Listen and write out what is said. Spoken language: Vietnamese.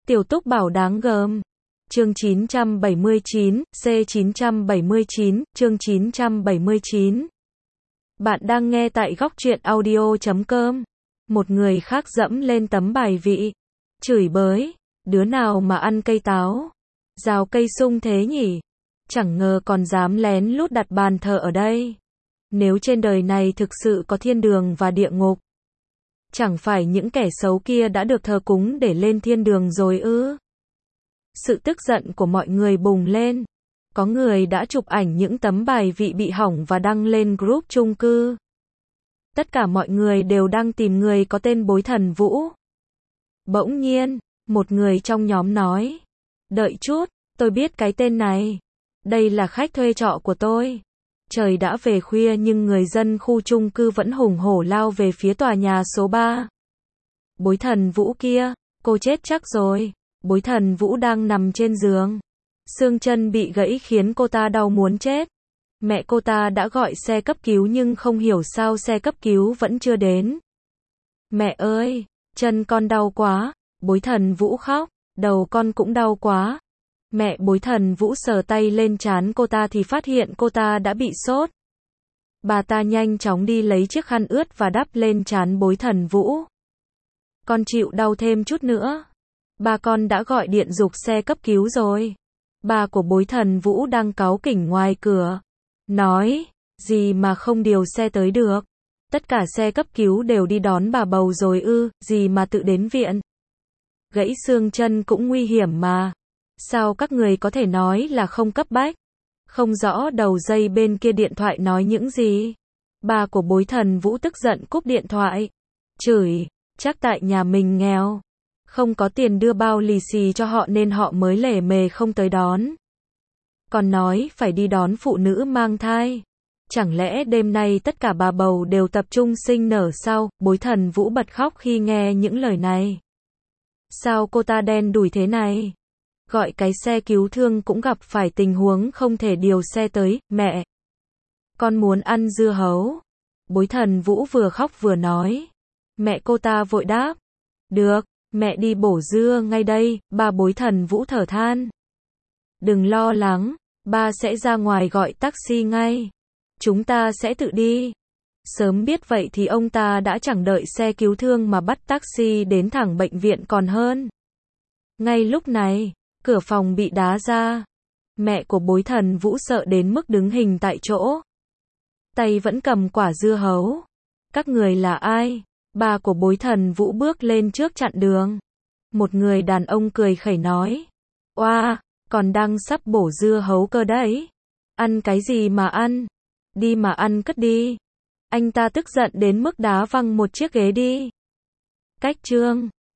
Tiểu Túc bảo đáng gờm. Chương 979, C979, chương 979. Bạn đang nghe tại góc truyện audio.com. Một người khác dẫm lên tấm bài vị. Chửi bới. Đứa nào mà ăn cây táo? Rào cây sung thế nhỉ? Chẳng ngờ còn dám lén lút đặt bàn thờ ở đây. Nếu trên đời này thực sự có thiên đường và địa ngục, chẳng phải những kẻ xấu kia đã được thờ cúng để lên thiên đường rồi ư? Sự tức giận của mọi người bùng lên. Có người đã chụp ảnh những tấm bài vị bị hỏng và đăng lên group chung cư. Tất cả mọi người đều đang tìm người có tên Bối Thần Vũ. Bỗng nhiên, một người trong nhóm nói: "Đợi chút, tôi biết cái tên này. Đây là khách thuê trọ của tôi." Trời đã về khuya nhưng người dân khu chung cư vẫn hùng hổ lao về phía tòa nhà số 3. Bối Thần Vũ kia, cô chết chắc rồi. Bối Thần Vũ đang nằm trên giường. Xương chân bị gãy khiến cô ta đau muốn chết. Mẹ cô ta đã gọi xe cấp cứu nhưng không hiểu sao xe cấp cứu vẫn chưa đến. "Mẹ ơi, chân con đau quá." Bối Thần Vũ khóc. "Đầu con cũng đau quá." Mẹ Bối Thần Vũ sờ tay lên trán cô ta thì phát hiện cô ta đã bị sốt. Bà ta nhanh chóng đi lấy chiếc khăn ướt và đắp lên trán Bối Thần Vũ. "Con chịu đau thêm chút nữa. Ba con đã gọi điện giục xe cấp cứu rồi." Ba của Bối Thần Vũ đang cáu kỉnh ngoài cửa. Nói: "Gì mà không điều xe tới được? Tất cả xe cấp cứu đều đi đón bà bầu rồi ư, gì mà tự đến viện? Gãy xương chân cũng nguy hiểm mà. Sao các người có thể nói là không cấp bách?" Không rõ đầu dây bên kia điện thoại nói những gì. Ba của Bối Thần Vũ tức giận cúp điện thoại. Chửi: "Chắc tại nhà mình nghèo, không có tiền đưa bao lì xì cho họ nên họ mới lề mề không tới đón. Còn nói phải đi đón phụ nữ mang thai. Chẳng lẽ đêm nay tất cả bà bầu đều tập trung sinh nở sao?" Bối Thần Vũ bật khóc khi nghe những lời này. Sao cô ta đen đủi thế này? Gọi cái xe cứu thương cũng gặp phải tình huống không thể điều xe tới. "Mẹ, con muốn ăn dưa hấu." Bối Thần Vũ vừa khóc vừa nói. Mẹ cô ta vội đáp: "Được, mẹ đi bổ dưa ngay đây." Ba Bối Thần Vũ thở than: "Đừng lo lắng, ba sẽ ra ngoài gọi taxi ngay. Chúng ta sẽ tự đi." Sớm biết vậy thì ông ta đã chẳng đợi xe cứu thương mà bắt taxi đến thẳng bệnh viện còn hơn. Ngay lúc này, cửa phòng bị đá ra. Mẹ của Bối Thần Vũ sợ đến mức đứng hình tại chỗ. Tay vẫn cầm quả dưa hấu. "Các người là ai?" Ba của Bối Thần Vũ bước lên trước chặn đường. Một người đàn ông cười khẩy nói: "Oa, còn đang sắp bổ dưa hấu cơ đấy. Ăn cái gì mà ăn? Đi mà ăn cất đi." Anh ta tức giận đến mức đá văng một chiếc ghế đi. Cách chương